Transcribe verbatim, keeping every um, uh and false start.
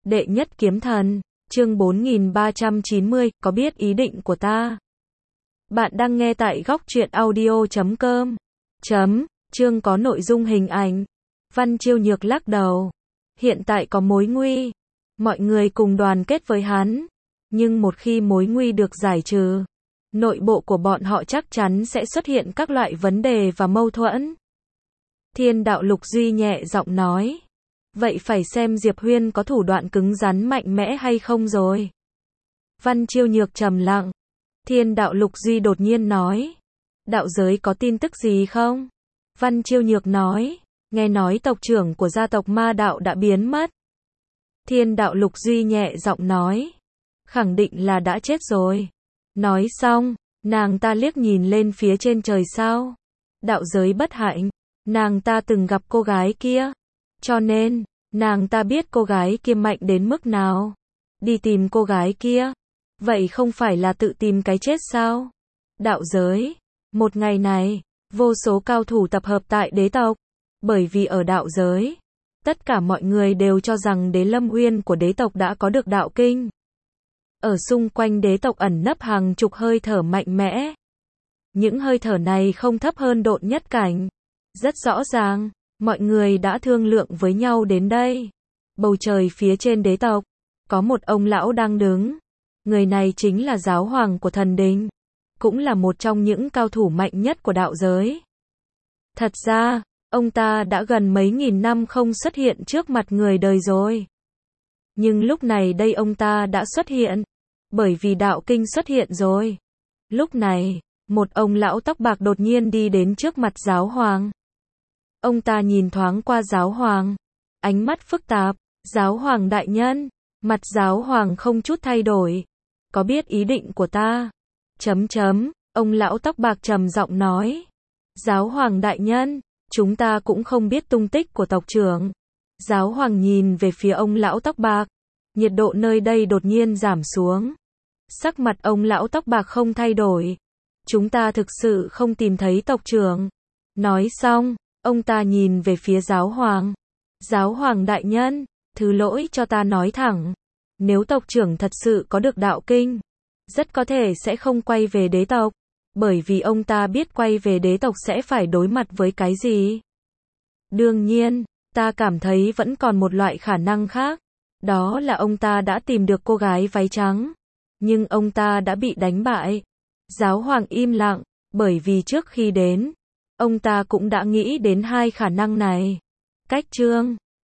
Đệ nhất kiếm thần, chương bốn nghìn ba trăm chín mươi, có biết ý định của ta? Bạn đang nghe tại góc truyện audio chấm com. Chấm, chương có nội dung hình ảnh. Văn Chiêu Nhược lắc đầu. Hiện tại có mối nguy. Mọi người cùng đoàn kết với hắn. Nhưng một khi mối nguy được giải trừ, nội bộ của bọn họ chắc chắn sẽ xuất hiện các loại vấn đề và mâu thuẫn. Thiên đạo Lục Duy nhẹ giọng nói. Vậy phải xem Diệp Huyên có thủ đoạn cứng rắn mạnh mẽ hay không rồi. Văn Chiêu Nhược trầm lặng. Thiên đạo Lục Duy đột nhiên nói. Đạo giới có tin tức gì không? Văn Chiêu Nhược nói. Nghe nói tộc trưởng của gia tộc ma đạo đã biến mất. Thiên đạo Lục Duy nhẹ giọng nói. Khẳng định là đã chết rồi. Nói xong, nàng ta liếc nhìn lên phía trên trời sao. Đạo giới bất hạnh. Nàng ta từng gặp cô gái kia. Cho nên, nàng ta biết cô gái kia mạnh đến mức nào. Đi tìm cô gái kia. Vậy không phải là tự tìm cái chết sao? Đạo giới. Một ngày này, vô số cao thủ tập hợp tại đế tộc. Bởi vì ở đạo giới, tất cả mọi người đều cho rằng đế Lâm Uyên của đế tộc đã có được đạo kinh. Ở xung quanh đế tộc ẩn nấp hàng chục hơi thở mạnh mẽ. Những hơi thở này không thấp hơn độn nhất cảnh. Rất rõ ràng, mọi người đã thương lượng với nhau đến đây. Bầu trời phía trên đế tộc, có một ông lão đang đứng. Người này chính là giáo hoàng của thần đình. Cũng là một trong những cao thủ mạnh nhất của đạo giới. Thật ra, ông ta đã gần mấy nghìn năm không xuất hiện trước mặt người đời rồi. Nhưng lúc này đây ông ta đã xuất hiện. Bởi vì đạo kinh xuất hiện rồi. Lúc này, một ông lão tóc bạc đột nhiên đi đến trước mặt giáo hoàng. Ông ta nhìn thoáng qua giáo hoàng. Ánh mắt phức tạp. Giáo hoàng đại nhân. Mặt giáo hoàng không chút thay đổi. Có biết ý định của ta? Chấm chấm. Ông lão tóc bạc trầm giọng nói. Giáo hoàng đại nhân. Chúng ta cũng không biết tung tích của tộc trưởng. Giáo hoàng nhìn về phía ông lão tóc bạc. Nhiệt độ nơi đây đột nhiên giảm xuống. Sắc mặt ông lão tóc bạc không thay đổi. Chúng ta thực sự không tìm thấy tộc trưởng. Nói xong, ông ta nhìn về phía giáo hoàng. Giáo hoàng đại nhân, thứ lỗi cho ta nói thẳng. Nếu tộc trưởng thật sự có được đạo kinh, rất có thể sẽ không quay về đế tộc. Bởi vì ông ta biết quay về đế tộc sẽ phải đối mặt với cái gì. Đương nhiên, ta cảm thấy vẫn còn một loại khả năng khác. Đó là ông ta đã tìm được cô gái váy trắng. Nhưng ông ta đã bị đánh bại. Giáo hoàng im lặng, bởi vì trước khi đến, ông ta cũng đã nghĩ đến hai khả năng này. Cách chương